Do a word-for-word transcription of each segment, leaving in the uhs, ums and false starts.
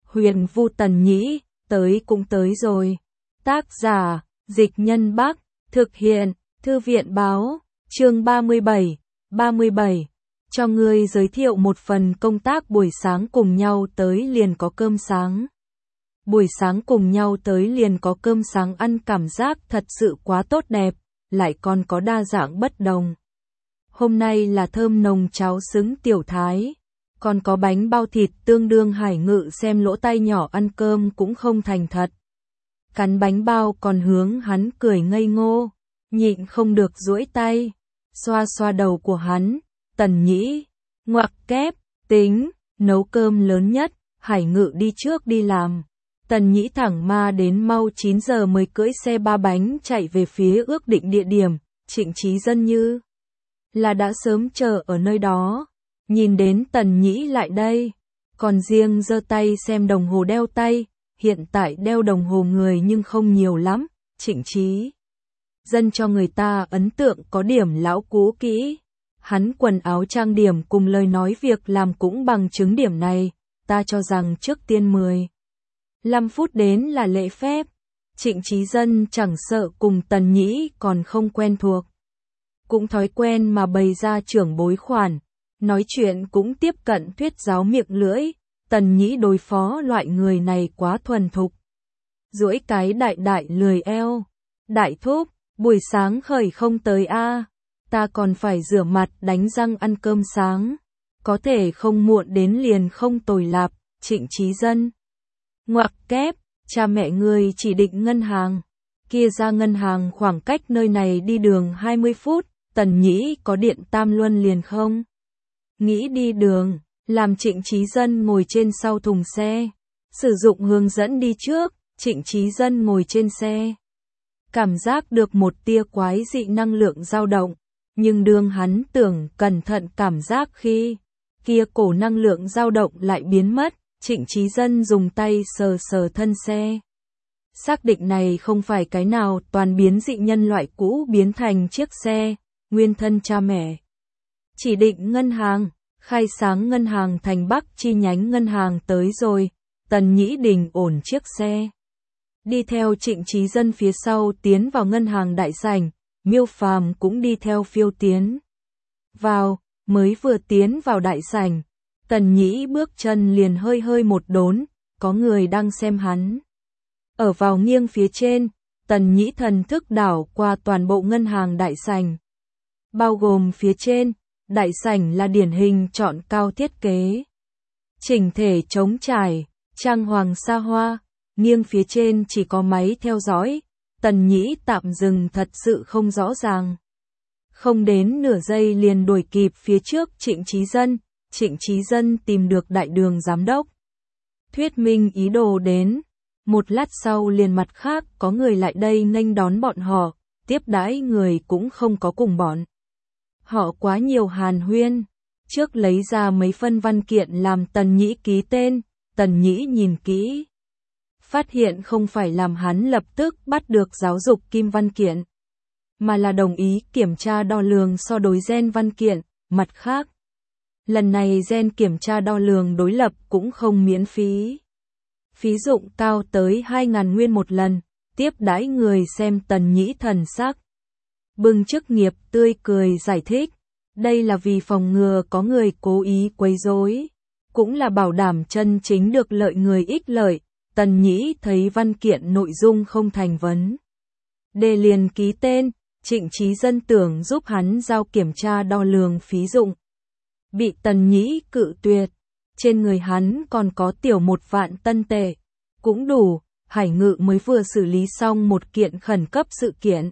Huyền Vu Tần Nhĩ, tới cũng tới rồi. Tác giả, Dịch Nhân Bắc, thực hiện, Thư viện Báo, chương ba mươi bảy, ba mươi bảy. Cho ngươi giới thiệu một phần công tác buổi sáng cùng nhau tới liền có cơm sáng. Buổi sáng cùng nhau tới liền có cơm sáng ăn cảm giác thật sự quá tốt đẹp, lại còn có đa dạng bất đồng. Hôm nay là thơm nồng cháo xứng tiểu thái, còn có bánh bao thịt tương đương Hải Ngự xem lỗ tay nhỏ ăn cơm cũng không thành thật. Cắn bánh bao còn hướng hắn cười ngây ngô, nhịn không được duỗi tay, xoa xoa đầu của hắn. Tần Nhĩ, ngoặc kép, tính, nấu cơm lớn nhất, Hải Ngự đi trước đi làm. Tần Nhĩ thẳng ma đến mau chín giờ mới cưỡi xe ba bánh chạy về phía ước định địa điểm, Trịnh Chí Dân như là đã sớm chờ ở nơi đó. Nhìn đến Tần Nhĩ lại đây, còn riêng giơ tay xem đồng hồ đeo tay, hiện tại đeo đồng hồ người nhưng không nhiều lắm, Trịnh Chí Dân cho người ta ấn tượng có điểm lão cũ kỹ. Hắn quần áo trang điểm cùng lời nói việc làm cũng bằng chứng điểm này, ta cho rằng trước tiên mười lăm phút đến là lễ phép. Trịnh Chí Dân chẳng sợ cùng Tần Nhĩ còn không quen thuộc, cũng thói quen mà bày ra trưởng bối khoản, nói chuyện cũng tiếp cận thuyết giáo miệng lưỡi. Tần Nhĩ đối phó loại người này quá thuần thục, duỗi cái đại đại lười eo. Đại thúc, buổi sáng khởi không tới a, ta còn phải rửa mặt đánh răng ăn cơm sáng, có thể không muộn đến liền không tồi lạp. Trịnh Chí Dân, ngoặc kép, cha mẹ người chỉ định ngân hàng, kia ra ngân hàng khoảng cách nơi này đi đường hai mươi phút. Tần Nhĩ có điện tam luân liền không nghĩ đi đường, làm Trịnh Chí Dân ngồi trên sau thùng xe, sử dụng hướng dẫn đi trước. Trịnh Chí Dân ngồi trên xe, cảm giác được một tia quái dị năng lượng dao động, nhưng đương hắn tưởng cẩn thận cảm giác khi kia cổ năng lượng dao động lại biến mất. Trịnh Chí Dân dùng tay sờ sờ thân xe, xác định này không phải cái nào toàn biến dị nhân loại cũ biến thành chiếc xe nguyên thân cha mẹ. Chỉ định ngân hàng, khai sáng ngân hàng thành Bắc chi nhánh ngân hàng tới rồi. Tần Nhĩ đình ổn chiếc xe, đi theo Trịnh Chí Dân phía sau tiến vào ngân hàng đại sảnh. Miêu Phàm cũng đi theo phiêu tiến vào. Mới vừa tiến vào đại sảnh, Tần Nhĩ bước chân liền hơi hơi một đốn, có người đang xem hắn. Ở vào nghiêng phía trên, Tần Nhĩ thần thức đảo qua toàn bộ ngân hàng đại sảnh, bao gồm phía trên. Đại sảnh là điển hình chọn cao thiết kế, chỉnh thể trống trải, trang hoàng xa hoa. Nghiêng phía trên chỉ có máy theo dõi. Tần Nhĩ tạm dừng thật sự không rõ ràng, không đến nửa giây liền đuổi kịp phía trước Trịnh Chí Dân. Trịnh Chí Dân tìm được đại đường giám đốc, thuyết minh ý đồ đến. Một lát sau liền mặt khác có người lại đây nghênh đón bọn họ, tiếp đãi người cũng không có cùng bọn họ quá nhiều hàn huyên, trước lấy ra mấy phân văn kiện làm Tần Nhĩ ký tên. Tần Nhĩ nhìn kỹ, phát hiện không phải làm hắn lập tức bắt được giáo dục kim văn kiện, mà là đồng ý kiểm tra đo lường so đối gen văn kiện. Mặt khác, lần này gen kiểm tra đo lường đối lập cũng không miễn phí, phí dụng cao tới hai nghìn nguyên một lần. Tiếp đãi người xem Tần Nhĩ thần sắc bừng chức nghiệp tươi cười giải thích, đây là vì phòng ngừa có người cố ý quấy rối, cũng là bảo đảm chân chính được lợi người ích lợi. Tần Nhĩ thấy văn kiện nội dung không thành vấn đề liền ký tên. Trịnh Chí Dân tưởng giúp hắn giao kiểm tra đo lường phí dụng, bị Tần Nhĩ cự tuyệt. Trên người hắn còn có tiểu một vạn tân tệ, cũng đủ. Hải Ngự mới vừa xử lý xong một kiện khẩn cấp sự kiện,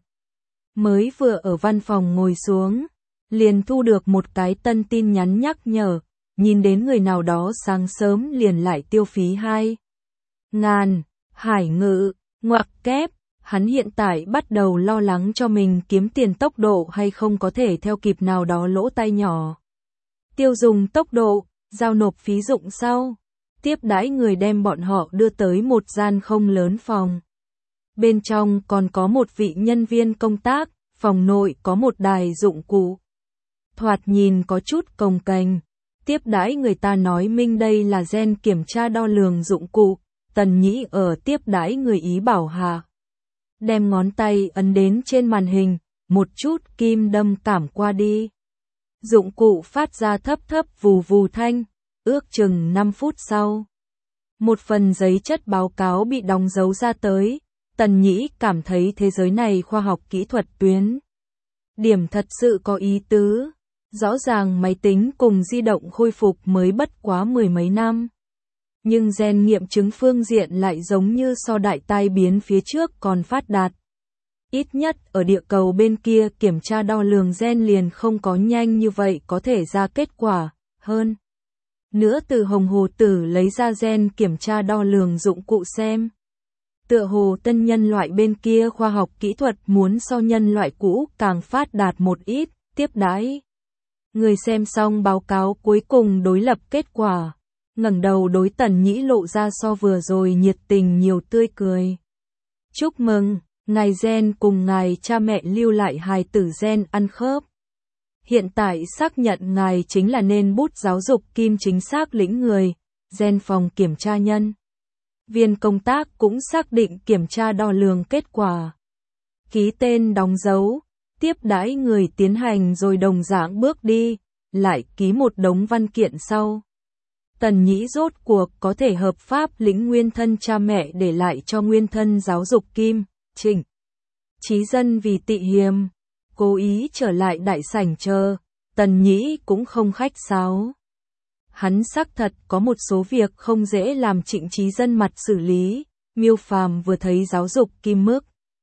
mới vừa ở văn phòng ngồi xuống, liền thu được một cái tân tin nhắn nhắc nhở, nhìn đến người nào đó sáng sớm liền lại tiêu phí hai ngàn. Hải Ngự, ngoặc kép, hắn hiện tại bắt đầu lo lắng cho mình kiếm tiền tốc độ hay không có thể theo kịp nào đó lỗ tay nhỏ. Tiêu dùng tốc độ, giao nộp phí dụng sau, tiếp đãi người đem bọn họ đưa tới một gian không lớn phòng. Bên trong còn có một vị nhân viên công tác, phòng nội có một đài dụng cụ, thoạt nhìn có chút cồng kềnh. tiếp đãi người ta nói minh đây là gen kiểm tra đo lường dụng cụ, Tần Nhĩ ở tiếp đãi người ý bảo Hà. Đem ngón tay ấn đến trên màn hình, một chút kim đâm cảm qua đi. Dụng cụ phát ra thấp thấp vù vù thanh, ước chừng năm phút sau. Một phần giấy chất báo cáo bị đóng dấu ra tới, Tần Nhĩ cảm thấy thế giới này khoa học kỹ thuật tuyến. Điểm thật sự có ý tứ, rõ ràng máy tính cùng di động khôi phục mới bất quá mười mấy năm. Nhưng gen nghiệm chứng phương diện lại giống như so đại tai biến phía trước còn phát đạt. Ít nhất ở địa cầu bên kia kiểm tra đo lường gen liền không có nhanh như vậy có thể ra kết quả, hơn. Nữa từ Hồng Hồ Tử lấy ra gen kiểm tra đo lường dụng cụ xem. Tựa hồ tân nhân loại bên kia khoa học kỹ thuật muốn so nhân loại cũ càng phát đạt một ít, tiếp đãi. Người xem xong báo cáo cuối cùng đối lập kết quả, ngẩng đầu đối Tần Nhĩ lộ ra so vừa rồi nhiệt tình nhiều tươi cười. Chúc mừng, ngài gen cùng ngài cha mẹ lưu lại hài tử gen ăn khớp. Hiện tại xác nhận ngài chính là nên bút giáo dục kim chính xác lĩnh người, gen phòng kiểm tra nhân. Viên công tác cũng xác định kiểm tra đo lường kết quả. Ký tên đóng dấu, tiếp đãi người tiến hành rồi đồng dạng bước đi, lại ký một đống văn kiện sau. Tần Nhĩ rốt cuộc có thể hợp pháp lĩnh nguyên thân cha mẹ để lại cho nguyên thân giáo dục kim, Trịnh. Chí Dân vì tị hiềm, cố ý trở lại đại sảnh chờ, Tần Nhĩ cũng không khách sáo. Hắn xác thật có một số việc không dễ làm Trịnh Chí Dân mặt xử lý, Miêu Phàm vừa thấy giáo dục kim mức.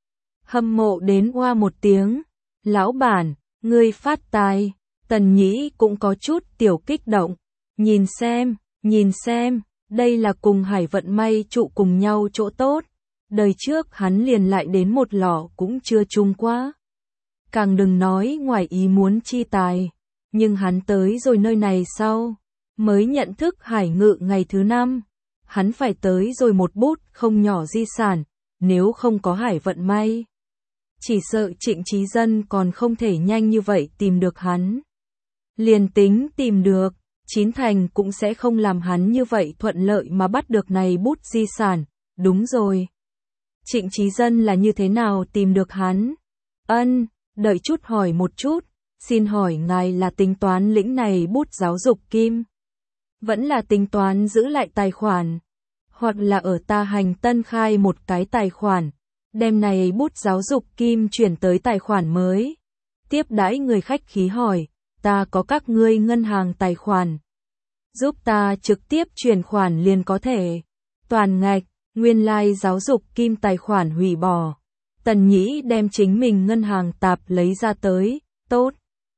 Hâm mộ đến oa một tiếng, lão bản, ngươi phát tài, Tần Nhĩ cũng có chút tiểu kích động, nhìn xem, nhìn xem, đây là cùng Hải Vận May trụ cùng nhau chỗ tốt, đời trước hắn liền lại đến một lọ cũng chưa chung quá. Càng đừng nói ngoài ý muốn chi tài, nhưng hắn tới rồi nơi này sau, mới nhận thức Hải Ngự ngày thứ năm, hắn phải tới rồi một bút không nhỏ di sản, nếu không có Hải Vận May. Chỉ sợ Trịnh Chí Dân còn không thể nhanh như vậy tìm được hắn. Liền tính tìm được, Chín Thành cũng sẽ không làm hắn như vậy thuận lợi mà bắt được này bút di sản, đúng rồi. Trịnh Chí Dân là như thế nào tìm được hắn? Ân, đợi chút hỏi một chút, xin hỏi ngài là tính toán lĩnh này bút giáo dục kim? Vẫn là tính toán giữ lại tài khoản? Hoặc là ở ta hành tân khai một cái tài khoản, đem này bút giáo dục kim chuyển tới tài khoản mới? Tiếp đãi người khách khí hỏi, ta có các ngươi ngân hàng tài khoản. Giúp ta trực tiếp chuyển khoản liền có thể. Toàn ngạch, nguyên lai like giáo dục kim tài khoản hủy bỏ. Tần Nhĩ đem chính mình ngân hàng tạp lấy ra tới, tốt.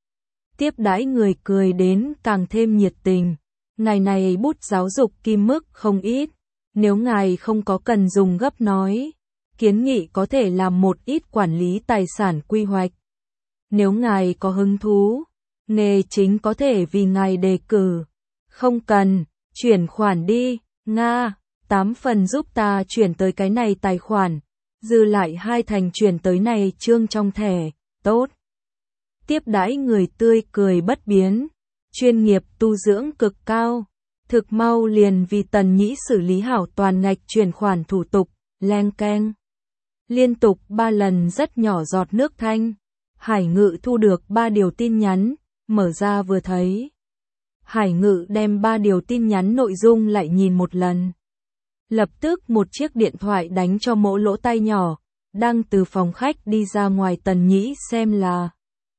Tiếp đãi người cười đến càng thêm nhiệt tình. Ngày này bút giáo dục kim mức không ít. Nếu ngài không có cần dùng gấp nói, kiến nghị có thể làm một ít quản lý tài sản quy hoạch. Nếu ngài có hứng thú, nghề chính có thể vì ngài đề cử. Không cần, chuyển khoản đi, Nga, tám phần giúp ta chuyển tới cái này tài khoản, dư lại hai thành chuyển tới này trương trong thẻ, tốt. Tiếp đãi người tươi cười bất biến, chuyên nghiệp tu dưỡng cực cao, thực mau liền vì Tần Nhĩ xử lý hảo toàn ngạch chuyển khoản thủ tục, leng keng. Liên tục ba lần rất nhỏ giọt nước thanh, Hải Ngự thu được ba điều tin nhắn, mở ra vừa thấy. Hải Ngự đem ba điều tin nhắn nội dung lại nhìn một lần. Lập tức một chiếc điện thoại đánh cho mỗ lỗ tai nhỏ, đang từ phòng khách đi ra ngoài. Tần Nhĩ xem là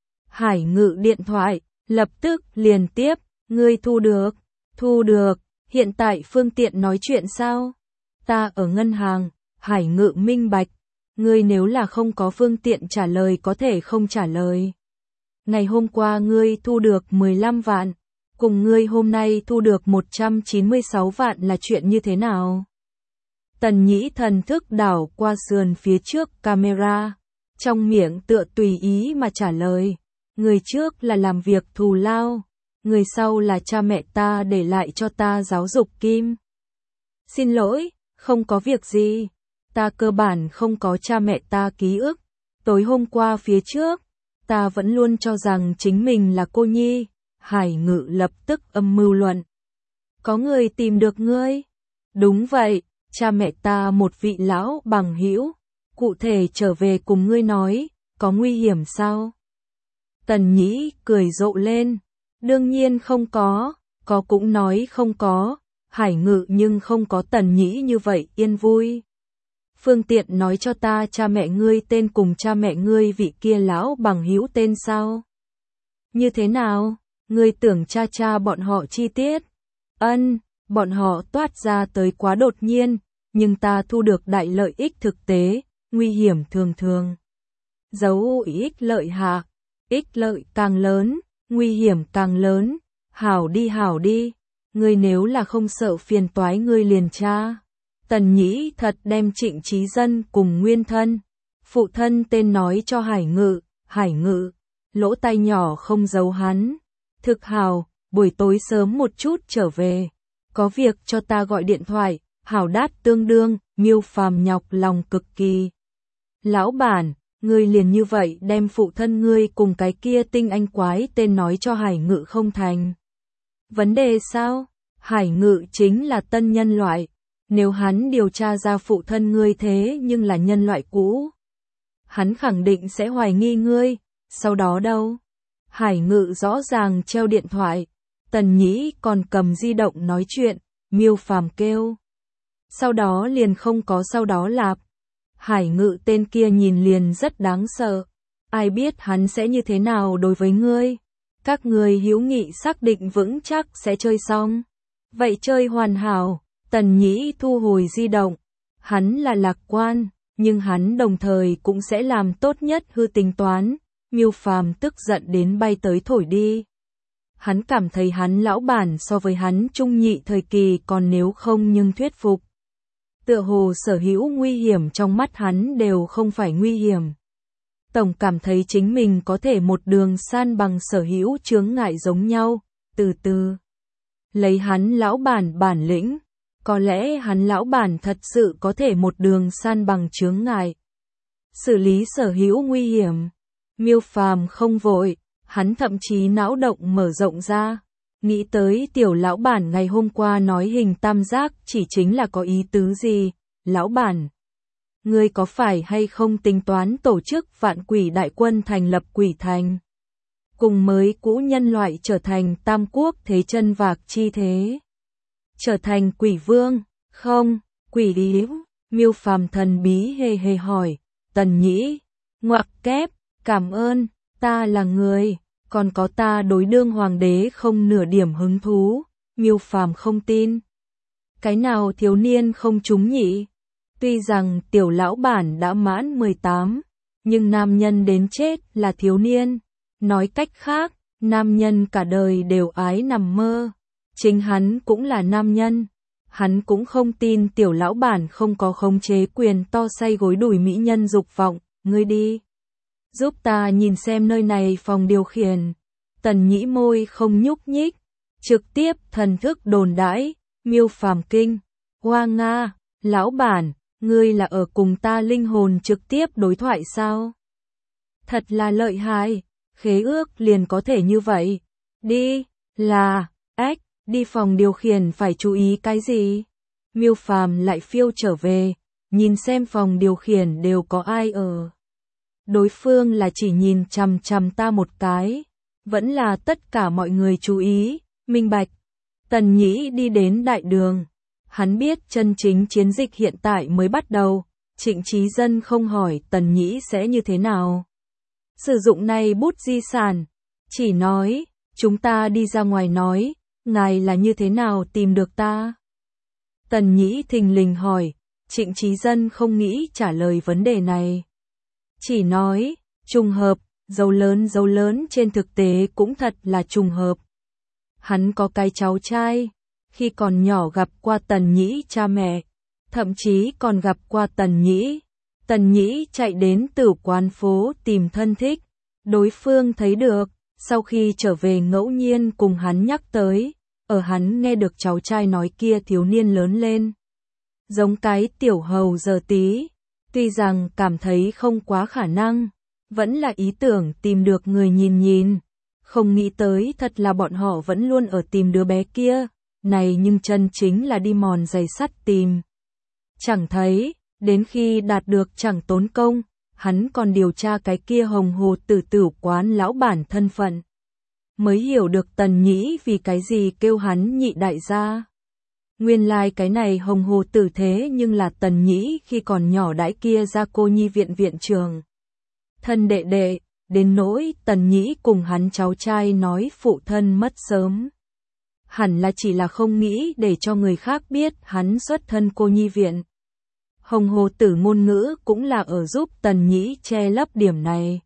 Hải Ngự điện thoại, lập tức liền tiếp, ngươi thu được, thu được, hiện tại phương tiện nói chuyện sao? Ta ở ngân hàng, Hải Ngự minh bạch, ngươi nếu là không có phương tiện trả lời có thể không trả lời. Ngày hôm qua ngươi thu được mười lăm vạn, cùng ngươi hôm nay thu được một trăm chín mươi sáu vạn là chuyện như thế nào? Tần Nhĩ thần thức đảo qua sườn phía trước camera, trong miệng tựa tùy ý mà trả lời, người trước là làm việc thù lao, người sau là cha mẹ ta để lại cho ta giáo dục kim. Xin lỗi, không có việc gì, ta cơ bản không có cha mẹ ta ký ức, tối hôm qua phía trước, ta vẫn luôn cho rằng chính mình là cô nhi, Hải Ngự lập tức âm mưu luận. Có người tìm được ngươi? Đúng vậy, cha mẹ ta một vị lão bằng hữu, cụ thể trở về cùng ngươi nói, có nguy hiểm sao? Tần Nhĩ cười rộ lên, đương nhiên không có, có cũng nói không có, Hải Ngự nhưng không có Tần Nhĩ như vậy yên vui. Phương tiện nói cho ta cha mẹ ngươi tên cùng cha mẹ ngươi vị kia lão bằng hữu tên sao? Như thế nào? Ngươi tưởng cha cha bọn họ chi tiết? Ân, bọn họ toát ra tới quá đột nhiên, nhưng ta thu được đại lợi ích thực tế, nguy hiểm thường thường. Dấu ích lợi hạ, ích lợi càng lớn, nguy hiểm càng lớn, hảo đi hảo đi, ngươi nếu là không sợ phiền toái ngươi liền tra. Tần Nhĩ thật đem Trịnh Chí Dân cùng nguyên thân, phụ thân tên nói cho Hải Ngự, Hải Ngự, lỗ tai nhỏ không giấu hắn. Thực hào, buổi tối sớm một chút trở về, có việc cho ta gọi điện thoại, hảo đát tương đương, Miêu Phàm nhọc lòng cực kỳ. Lão bản, ngươi liền như vậy đem phụ thân ngươi cùng cái kia tinh anh quái tên nói cho Hải Ngự không thành. Vấn đề sao? Hải Ngự chính là tân nhân loại, nếu hắn điều tra ra phụ thân ngươi thế nhưng là nhân loại cũ, hắn khẳng định sẽ hoài nghi ngươi, sau đó đâu? Hải Ngự rõ ràng treo điện thoại, Tần Nhĩ còn cầm di động nói chuyện, Miêu Phàm kêu. Sau đó liền không có sau đó lạp. Hải Ngự tên kia nhìn liền rất đáng sợ, ai biết hắn sẽ như thế nào đối với ngươi. Các ngươi hữu nghị xác định vững chắc sẽ chơi xong. Vậy chơi hoàn hảo, Tần Nhĩ thu hồi di động. Hắn là lạc quan, nhưng hắn đồng thời cũng sẽ làm tốt nhất hư tính toán. Miêu Phàm tức giận đến bay tới thổi đi. Hắn cảm thấy hắn lão bản so với hắn trung nhị thời kỳ còn nếu không nhưng thuyết phục. Tựa hồ sở hữu nguy hiểm trong mắt hắn đều không phải nguy hiểm. Tổng cảm thấy chính mình có thể một đường san bằng sở hữu chướng ngại giống nhau, từ từ. Lấy hắn lão bản bản lĩnh, có lẽ hắn lão bản thật sự có thể một đường san bằng chướng ngại. Xử lý sở hữu nguy hiểm. Miêu Phàm không vội, hắn thậm chí não động mở rộng ra, nghĩ tới tiểu lão bản ngày hôm qua nói hình tam giác chỉ chính là có ý tứ gì. Lão bản, ngươi có phải hay không tính toán tổ chức vạn quỷ đại quân thành lập quỷ thành, cùng mới cũ nhân loại trở thành tam quốc thế chân vạc chi thế, trở thành quỷ vương? Không, quỷ lý. Miêu Phàm thần bí hề hề hỏi. Tần Nhĩ ngoặc kép, cảm ơn, ta là người, còn có ta đối đương hoàng đế không nửa điểm hứng thú. Miêu Phàm không tin. Cái nào thiếu niên không trúng nhỉ? Tuy rằng tiểu lão bản đã mãn mười tám, nhưng nam nhân đến chết là thiếu niên. Nói cách khác, nam nhân cả đời đều ái nằm mơ. Chính hắn cũng là nam nhân. Hắn cũng không tin tiểu lão bản không có khống chế quyền to say gối đuổi mỹ nhân dục vọng. Ngươi đi, giúp ta nhìn xem nơi này phòng điều khiển. Tần Nhĩ môi không nhúc nhích, trực tiếp thần thức đồn đãi. Miêu Phàm kinh, hoa nga, lão bản, ngươi là ở cùng ta linh hồn trực tiếp đối thoại sao? Thật là lợi hại, khế ước liền có thể như vậy. Đi, là, ếch, đi phòng điều khiển phải chú ý cái gì? Miêu Phàm lại phiêu trở về, nhìn xem phòng điều khiển đều có ai ở. Đối phương là chỉ nhìn chằm chằm ta một cái, vẫn là tất cả mọi người chú ý, minh bạch. Tần Nhĩ đi đến đại đường, hắn biết chân chính chiến dịch hiện tại mới bắt đầu, Trịnh Chí Dân không hỏi Tần Nhĩ sẽ như thế nào. Sử dụng này bút di sản, chỉ nói, chúng ta đi ra ngoài nói, ngài là như thế nào tìm được ta? Tần Nhĩ thình lình hỏi, Trịnh Chí Dân không nghĩ trả lời vấn đề này. Chỉ nói, trùng hợp, dấu lớn dấu lớn trên thực tế cũng thật là trùng hợp. Hắn có cái cháu trai, khi còn nhỏ gặp qua Tần Nhĩ cha mẹ, thậm chí còn gặp qua Tần Nhĩ. Tần Nhĩ chạy đến tử quán phố tìm thân thích, đối phương thấy được, sau khi trở về ngẫu nhiên cùng hắn nhắc tới, ở hắn nghe được cháu trai nói kia thiếu niên lớn lên. Giống cái tiểu hầu giờ tí, tuy rằng cảm thấy không quá khả năng, vẫn là ý tưởng tìm được người nhìn nhìn. Không nghĩ tới thật là bọn họ vẫn luôn ở tìm đứa bé kia, này nhưng chân chính là đi mòn giày sắt tìm. Chẳng thấy, đến khi đạt được chẳng tốn công, hắn còn điều tra cái kia hồng hồ tử tử quán lão bản thân phận. Mới hiểu được Tần Nhĩ vì cái gì kêu hắn nhị đại gia. Nguyên lai like cái này hồng hồ tử thế nhưng là Tần Nhĩ khi còn nhỏ đãi kia ra cô nhi viện viện trường. Thân đệ đệ, đến nỗi Tần Nhĩ cùng hắn cháu trai nói phụ thân mất sớm. Hẳn là chỉ là không nghĩ để cho người khác biết hắn xuất thân cô nhi viện. Hồng hồ tử ngôn ngữ cũng là ở giúp Tần Nhĩ che lấp điểm này.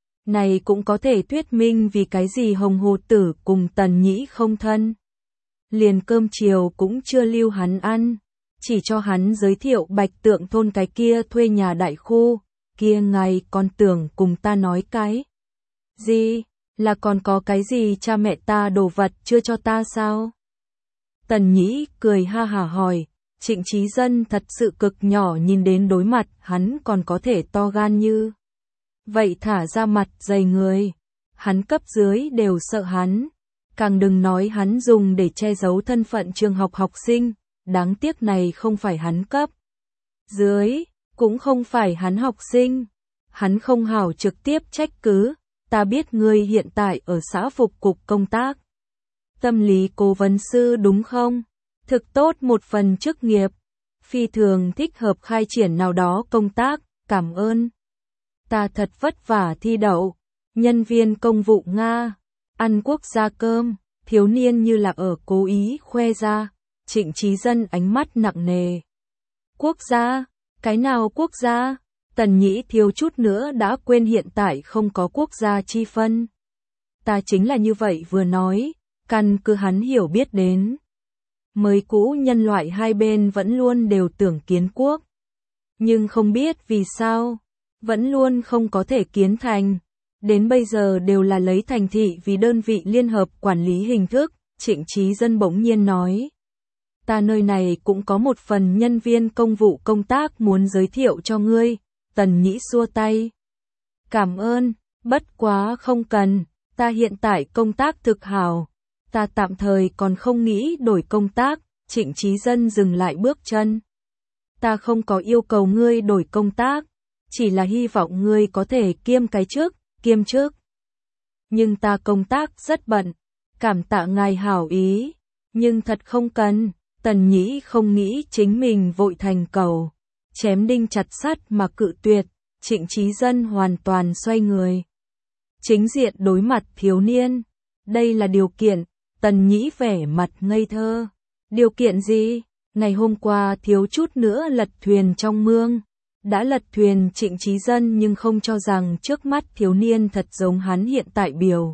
Này cũng có thể thuyết minh vì cái gì hồng hồ tử cùng Tần Nhĩ không thân. Liền cơm chiều cũng chưa lưu hắn ăn, chỉ cho hắn giới thiệu Bạch Tượng thôn cái kia thuê nhà đại khu, kia ngày còn tưởng cùng ta nói cái gì, là còn có cái gì cha mẹ ta đồ vật chưa cho ta sao? Tần Nhĩ cười ha hả hỏi, Trịnh Chí Dân thật sự cực nhỏ nhìn đến đối mặt hắn còn có thể to gan như vậy thả ra mặt dày người, hắn cấp dưới đều sợ hắn. Càng đừng nói hắn dùng để che giấu thân phận trường học học sinh, đáng tiếc này không phải hắn cấp dưới, cũng không phải hắn học sinh. Hắn không hảo trực tiếp trách cứ, ta biết ngươi hiện tại ở xã phục cục công tác. Tâm lý cố vấn sư đúng không? Thực tốt một phần chức nghiệp, phi thường thích hợp khai triển nào đó công tác, cảm ơn. Ta thật vất vả thi đậu, nhân viên công vụ Nga. Ăn quốc gia cơm, thiếu niên như là ở cố ý khoe ra, Trịnh Chí Dân ánh mắt nặng nề. Quốc gia? Cái nào quốc gia? Tần Nhĩ thiếu chút nữa đã quên hiện tại không có quốc gia chi phân. Ta chính là như vậy vừa nói, căn cứ hắn hiểu biết đến. Mới cũ nhân loại hai bên vẫn luôn đều tưởng kiến quốc. Nhưng không biết vì sao, vẫn luôn không có thể kiến thành. Đến bây giờ đều là lấy thành thị vì đơn vị liên hợp quản lý hình thức, Trịnh Chí Dân bỗng nhiên nói. Ta nơi này cũng có một phần nhân viên công vụ công tác muốn giới thiệu cho ngươi, Tần Nhĩ xua tay. Cảm ơn, bất quá không cần, ta hiện tại công tác thực hảo, ta tạm thời còn không nghĩ đổi công tác, Trịnh Chí Dân dừng lại bước chân. Ta không có yêu cầu ngươi đổi công tác, chỉ là hy vọng ngươi có thể kiêm cái chức. Kiêm chức. Nhưng ta công tác rất bận, cảm tạ ngài hảo ý, nhưng thật không cần. Tần Nhĩ không nghĩ chính mình vội thành cầu, chém đinh chặt sắt mà cự tuyệt, Trịnh Chí Dân hoàn toàn xoay người. Chính diện đối mặt thiếu niên, đây là điều kiện, Tần Nhĩ vẻ mặt ngây thơ. Điều kiện gì? Ngày hôm qua thiếu chút nữa lật thuyền trong mương. Đã lật thuyền Trịnh Chí Dân nhưng không cho rằng trước mắt thiếu niên thật giống hắn hiện tại biểu.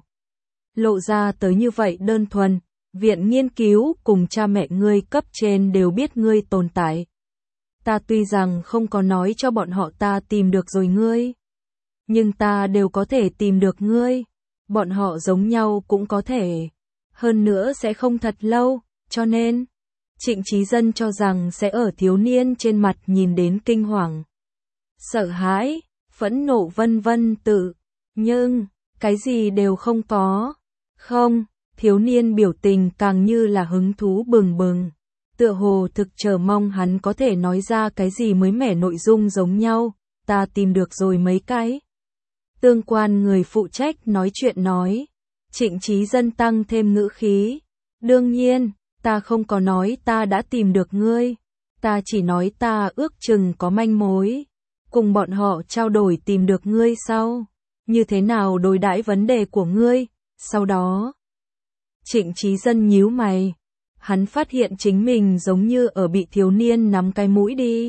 Lộ ra tới như vậy đơn thuần, viện nghiên cứu cùng cha mẹ ngươi cấp trên đều biết ngươi tồn tại. Ta tuy rằng không có nói cho bọn họ ta tìm được rồi ngươi, nhưng ta đều có thể tìm được ngươi, bọn họ giống nhau cũng có thể. Hơn nữa sẽ không thật lâu, cho nên, Trịnh Chí Dân cho rằng sẽ ở thiếu niên trên mặt nhìn đến kinh hoàng. Sợ hãi, phẫn nộ vân vân tự, nhưng, cái gì đều không có. Không, thiếu niên biểu tình càng như là hứng thú bừng bừng. Tựa hồ thực chờ mong hắn có thể nói ra cái gì mới mẻ nội dung giống nhau, ta tìm được rồi mấy cái. Tương quan người phụ trách nói chuyện nói, Trịnh Chí Dân tăng thêm ngữ khí. Đương nhiên, ta không có nói ta đã tìm được ngươi, ta chỉ nói ta ước chừng có manh mối. Cùng bọn họ trao đổi tìm được ngươi sau, như thế nào đối đãi vấn đề của ngươi, sau đó. Trịnh Chí Dân nhíu mày, hắn phát hiện chính mình giống như ở bị thiếu niên nắm cái mũi đi.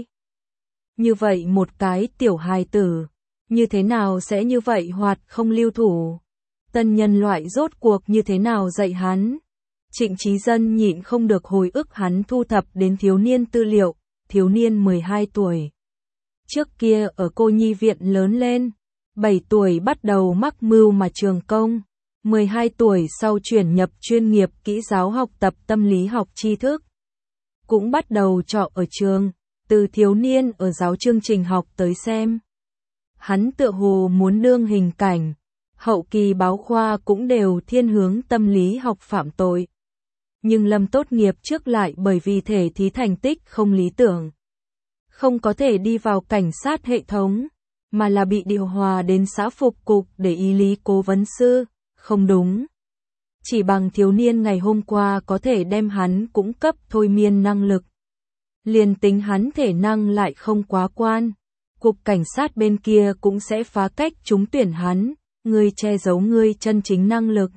Như vậy một cái tiểu hài tử, như thế nào sẽ như vậy hoạt không lưu thủ. Tân nhân loại rốt cuộc như thế nào dạy hắn. Trịnh Chí Dân nhịn không được hồi ức hắn thu thập đến thiếu niên tư liệu, thiếu niên mười hai tuổi. Trước kia ở cô nhi viện lớn lên, bảy tuổi bắt đầu mắc mưu mà trường công, mười hai tuổi sau chuyển nhập chuyên nghiệp kỹ giáo học tập tâm lý học tri thức. Cũng bắt đầu trọ ở trường, từ thiếu niên ở giáo chương trình học tới xem. Hắn tựa hồ muốn đương hình cảnh, hậu kỳ báo khoa cũng đều thiên hướng tâm lý học phạm tội. Nhưng Lâm tốt nghiệp trước lại bởi vì thể thí thành tích không lý tưởng, không có thể đi vào cảnh sát hệ thống, mà là bị điều hòa đến xã phục cục để ý lý cố vấn sư, không đúng. Chỉ bằng thiếu niên ngày hôm qua có thể đem hắn cũng cấp thôi miên năng lực. Liền tính hắn thể năng lại không quá quan, cục cảnh sát bên kia cũng sẽ phá cách trúng tuyển hắn, ngươi che giấu ngươi chân chính năng lực.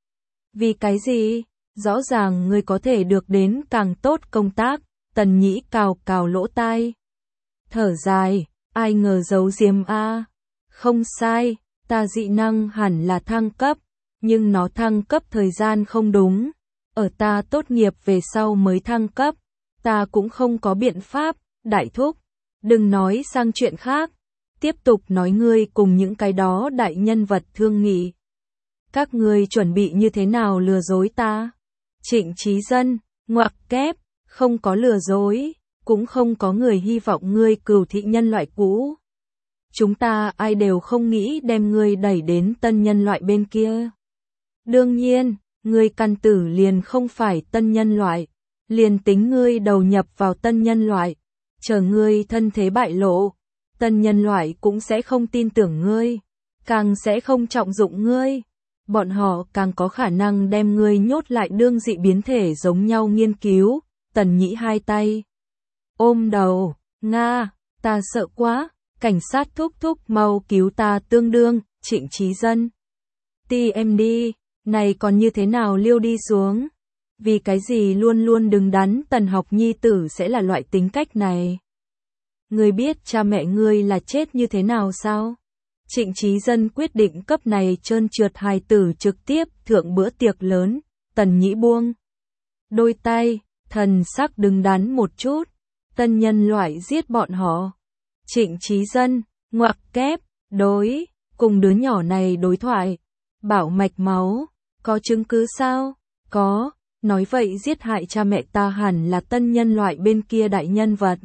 Vì cái gì? Rõ ràng ngươi có thể được đến càng tốt công tác, Tần Nhĩ cào cào lỗ tai. Thở dài, ai ngờ giấu diêm a, không sai, ta dị năng hẳn là thăng cấp, nhưng nó thăng cấp thời gian không đúng, ở ta tốt nghiệp về sau mới thăng cấp, ta cũng không có biện pháp, đại thúc, đừng nói sang chuyện khác, tiếp tục nói ngươi cùng những cái đó đại nhân vật thương nghị. Các ngươi chuẩn bị như thế nào lừa dối ta? Trịnh Chí Dân, ngoặc kép, không có lừa dối, cũng không có người hy vọng ngươi cừu thị nhân loại cũ. Chúng ta ai đều không nghĩ đem ngươi đẩy đến tân nhân loại bên kia. Đương nhiên, ngươi căn tử liền không phải tân nhân loại, liền tính ngươi đầu nhập vào tân nhân loại, chờ ngươi thân thế bại lộ, tân nhân loại cũng sẽ không tin tưởng ngươi, càng sẽ không trọng dụng ngươi. Bọn họ càng có khả năng đem ngươi nhốt lại đương dị biến thể giống nhau nghiên cứu. Tần Nhĩ hai tay ôm đầu, Nga, ta sợ quá, cảnh sát thúc thúc mau cứu ta tương đương, Trịnh Chí Dân. tê em đê, này còn như thế nào liêu đi xuống? Vì cái gì luôn luôn đứng đắn Tần học nhi tử sẽ là loại tính cách này? Ngươi biết cha mẹ ngươi là chết như thế nào sao? Trịnh Chí Dân quyết định cấp này trơn trượt hài tử trực tiếp thượng bữa tiệc lớn, Tần Nhĩ buông đôi tay, thần sắc đứng đắn một chút, tân nhân loại giết bọn họ. Trịnh Chí Dân, ngoặc kép, đối, cùng đứa nhỏ này đối thoại, bảo mạch máu, có chứng cứ sao? Có, nói vậy giết hại cha mẹ ta hẳn là tân nhân loại bên kia đại nhân vật.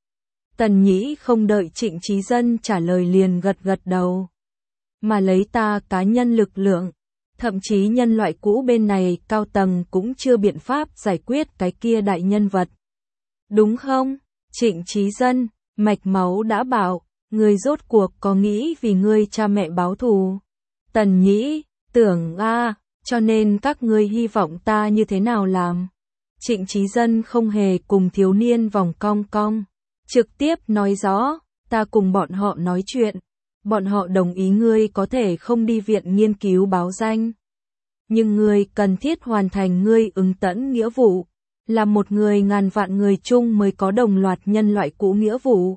Tần Nhĩ không đợi Trịnh Chí Dân trả lời liền gật gật đầu. Mà lấy ta cá nhân lực lượng, thậm chí nhân loại cũ bên này cao tầng cũng chưa biện pháp giải quyết cái kia đại nhân vật. Đúng không? Trịnh Chí Dân, mạch máu đã bảo, ngươi rốt cuộc có nghĩ vì ngươi cha mẹ báo thù. Tần Nhĩ, tưởng a, cho nên các ngươi hy vọng ta như thế nào làm? Trịnh Chí Dân không hề cùng thiếu niên vòng cong cong. Trực tiếp nói rõ, ta cùng bọn họ nói chuyện, bọn họ đồng ý ngươi có thể không đi viện nghiên cứu báo danh. Nhưng ngươi cần thiết hoàn thành ngươi ứng tẫn nghĩa vụ, là một người ngàn vạn người chung mới có đồng loạt nhân loại cũ nghĩa vụ.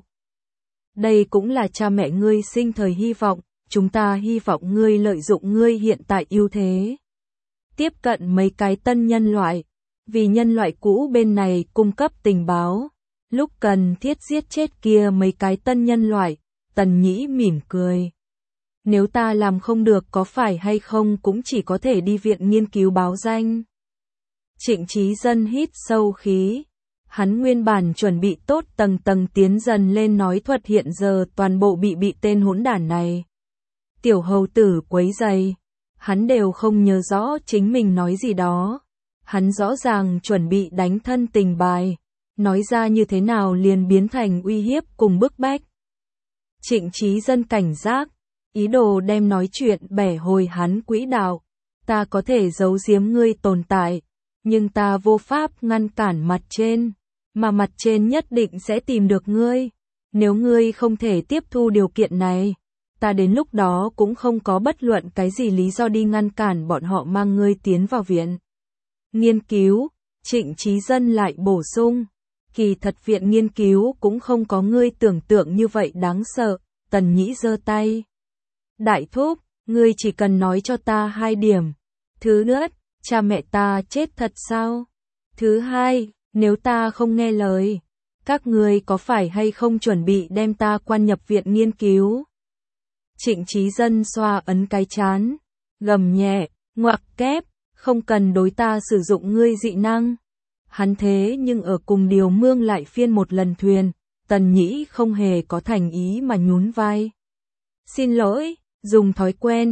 Đây cũng là cha mẹ ngươi sinh thời hy vọng, chúng ta hy vọng ngươi lợi dụng ngươi hiện tại ưu thế. Tiếp cận mấy cái tân nhân loại, vì nhân loại cũ bên này cung cấp tình báo. Lúc cần thiết giết chết kia mấy cái tân nhân loại, Tần Nhĩ mỉm cười. Nếu ta làm không được có phải hay không cũng chỉ có thể đi viện nghiên cứu báo danh. Trịnh Chí Dân hít sâu khí. Hắn nguyên bản chuẩn bị tốt tầng tầng tiến dần lên nói thuật hiện giờ toàn bộ bị bị tên hỗn đản này. Tiểu hầu tử quấy giày. Hắn đều không nhớ rõ chính mình nói gì đó. Hắn rõ ràng chuẩn bị đánh thân tình bài. Nói ra như thế nào liền biến thành uy hiếp cùng bức bách. Trịnh Chí Dân cảnh giác, ý đồ đem nói chuyện bẻ hồi hắn quỹ đạo. Ta có thể giấu giếm ngươi tồn tại, nhưng ta vô pháp ngăn cản mặt trên, mà mặt trên nhất định sẽ tìm được ngươi. Nếu ngươi không thể tiếp thu điều kiện này, ta đến lúc đó cũng không có bất luận cái gì lý do đi ngăn cản bọn họ mang ngươi tiến vào viện nghiên cứu. Trịnh Chí Dân lại bổ sung. Kỳ thật viện nghiên cứu cũng không có ngươi tưởng tượng như vậy đáng sợ. Tần Nhĩ giơ tay. Đại thúc, ngươi chỉ cần nói cho ta hai điểm. Thứ nhất, cha mẹ ta chết thật sao? Thứ hai, nếu ta không nghe lời, các ngươi có phải hay không chuẩn bị đem ta quan nhập viện nghiên cứu? Trịnh Chí Dân xoa ấn cái chán, gầm nhẹ, ngoặc kép, không cần đối ta sử dụng ngươi dị năng. Hắn thế nhưng ở cùng điều mương lại phiên một lần thuyền, Tần Nhĩ không hề có thành ý mà nhún vai. Xin lỗi, dùng thói quen,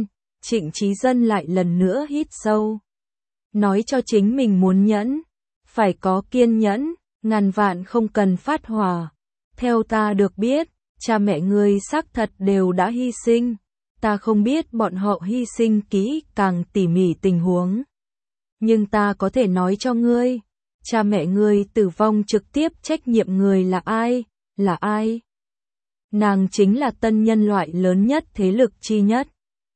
Trịnh Chí Dân lại lần nữa hít sâu. Nói cho chính mình muốn nhẫn, phải có kiên nhẫn, ngàn vạn không cần phát hỏa. Theo ta được biết, cha mẹ ngươi xác thật đều đã hy sinh. Ta không biết bọn họ hy sinh kỹ càng tỉ mỉ tình huống. Nhưng ta có thể nói cho ngươi, cha mẹ ngươi tử vong trực tiếp trách nhiệm người là ai, là ai? Nàng chính là tân nhân loại lớn nhất thế lực chi nhất.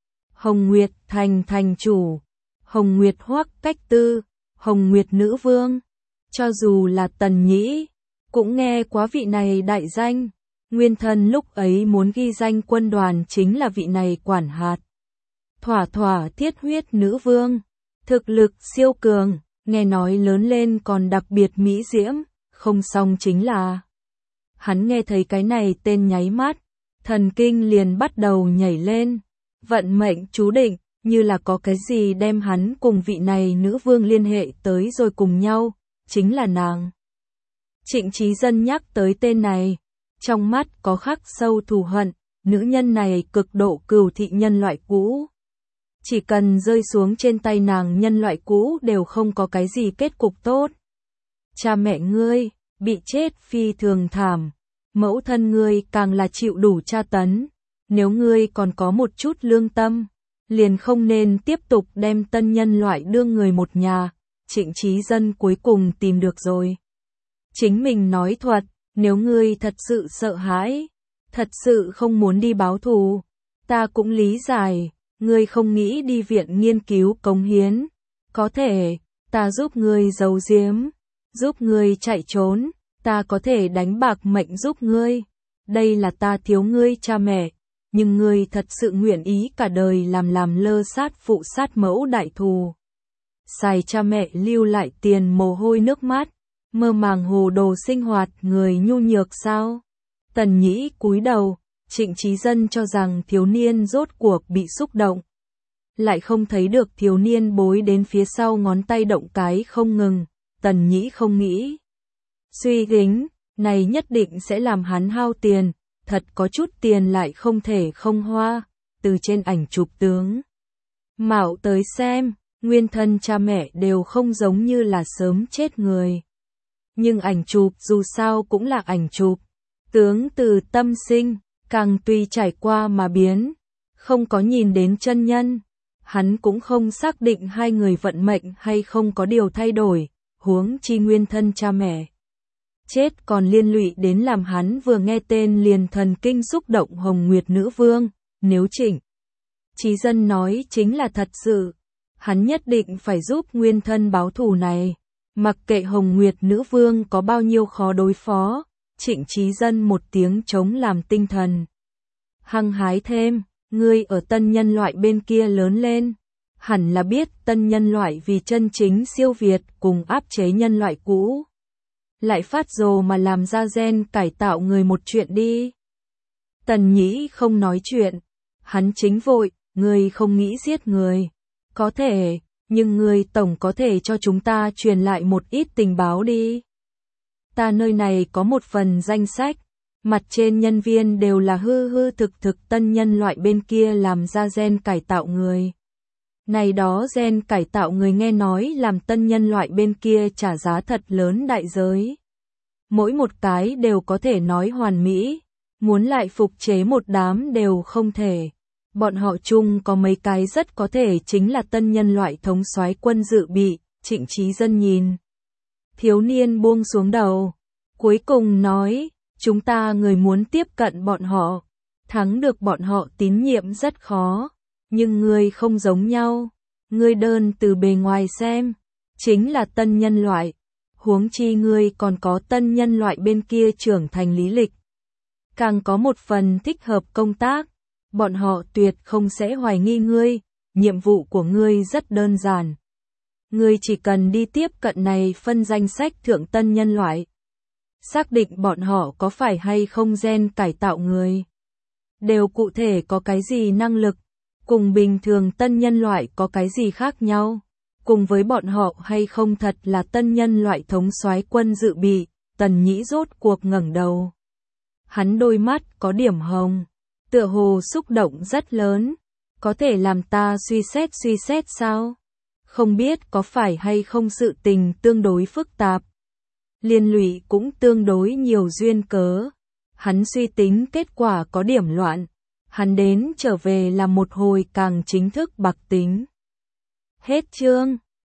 Hồng Nguyệt thành thành chủ, Hồng Nguyệt Hoắc Cách Tư, Hồng Nguyệt nữ vương. Cho dù là Tần Nhĩ, cũng nghe quá vị này đại danh. Nguyên thân lúc ấy muốn ghi danh quân đoàn chính là vị này quản hạt. Thỏa thỏa thiết huyết nữ vương, thực lực siêu cường, nghe nói lớn lên còn đặc biệt mỹ diễm, không xong chính là. Hắn nghe thấy cái này tên nháy mắt, thần kinh liền bắt đầu nhảy lên, vận mệnh chú định, như là có cái gì đem hắn cùng vị này nữ vương liên hệ tới rồi cùng nhau, chính là nàng. Trịnh Chí Dân nhắc tới tên này, trong mắt có khắc sâu thù hận, nữ nhân này cực độ cừu thị nhân loại cũ. Chỉ cần rơi xuống trên tay nàng nhân loại cũ đều không có cái gì kết cục tốt. Cha mẹ ngươi, bị chết phi thường thảm, mẫu thân ngươi càng là chịu đủ tra tấn. Nếu ngươi còn có một chút lương tâm, liền không nên tiếp tục đem tân nhân loại đưa người một nhà. Trịnh Chí Dân cuối cùng tìm được rồi. Chính mình nói thuật, nếu ngươi thật sự sợ hãi, thật sự không muốn đi báo thù, ta cũng lý giải, ngươi không nghĩ đi viện nghiên cứu cống hiến. Có thể, ta giúp ngươi giấu giếm, giúp ngươi chạy trốn, ta có thể đánh bạc mệnh giúp ngươi. Đây là ta thiếu ngươi cha mẹ, nhưng ngươi thật sự nguyện ý cả đời làm làm lơ sát phụ sát mẫu đại thù. Xài cha mẹ lưu lại tiền mồ hôi nước mắt, mơ màng hồ đồ sinh hoạt người nhu nhược sao? Tần Nhĩ cúi đầu, Trịnh Chí Dân cho rằng thiếu niên rốt cuộc bị xúc động. Lại không thấy được thiếu niên bối đến phía sau ngón tay động cái không ngừng, Tần Nhĩ không nghĩ. Suy gính, này nhất định sẽ làm hắn hao tiền, thật có chút tiền lại không thể không hoa, từ trên ảnh chụp tướng. Mạo tới xem, nguyên thân cha mẹ đều không giống như là sớm chết người. Nhưng ảnh chụp dù sao cũng là ảnh chụp, tướng từ tâm sinh, càng tùy trải qua mà biến, không có nhìn đến chân nhân. Hắn cũng không xác định hai người vận mệnh hay không có điều thay đổi, huống chi nguyên thân cha mẹ. Chết còn liên lụy đến làm hắn vừa nghe tên liền thần kinh xúc động Hồng Nguyệt nữ vương, nếu Trịnh Chí Dân nói chính là thật sự, hắn nhất định phải giúp nguyên thân báo thù này. Mặc kệ Hồng Nguyệt nữ vương có bao nhiêu khó đối phó, Trịnh Chí Dân một tiếng chống làm tinh thần. Hăng hái thêm, ngươi ở tân nhân loại bên kia lớn lên, hẳn là biết tân nhân loại vì chân chính siêu việt cùng áp chế nhân loại cũ. Lại phát rồ mà làm ra gen cải tạo người một chuyện đi. Tần Nhĩ không nói chuyện, hắn chính vội, ngươi không nghĩ giết người. Có thể, nhưng ngươi tổng có thể cho chúng ta truyền lại một ít tình báo đi. Ta nơi này có một phần danh sách, mặt trên nhân viên đều là hư hư thực thực tân nhân loại bên kia làm ra gen cải tạo người. Này đó gen cải tạo người nghe nói làm tân nhân loại bên kia trả giá thật lớn đại giới. Mỗi một cái đều có thể nói hoàn mỹ, muốn lại phục chế một đám đều không thể. Bọn họ chung có mấy cái rất có thể chính là tân nhân loại thống soái quân dự bị. Trịnh Chí Dân nhìn thiếu niên buông xuống đầu, cuối cùng nói, chúng ta người muốn tiếp cận bọn họ, thắng được bọn họ tín nhiệm rất khó, nhưng ngươi không giống nhau, ngươi đơn từ bề ngoài xem, chính là tân nhân loại, huống chi ngươi còn có tân nhân loại bên kia trưởng thành lý lịch. Càng có một phần thích hợp công tác, bọn họ tuyệt không sẽ hoài nghi ngươi, nhiệm vụ của ngươi rất đơn giản. Ngươi chỉ cần đi tiếp cận này phân danh sách thượng tân nhân loại. Xác định bọn họ có phải hay không gen cải tạo người. Đều cụ thể có cái gì năng lực, cùng bình thường tân nhân loại có cái gì khác nhau. Cùng với bọn họ hay không thật là tân nhân loại thống soái quân dự bị, Tần Nhĩ rốt cuộc ngẩng đầu. Hắn đôi mắt có điểm hồng, tựa hồ xúc động rất lớn. có thể làm ta suy xét suy xét sao? Không biết có phải hay không sự tình tương đối phức tạp. Liên lụy cũng tương đối nhiều duyên cớ. Hắn suy tính kết quả có điểm loạn. Hắn đến trở về là một hồi càng chính thức bạc tính. Hết chương.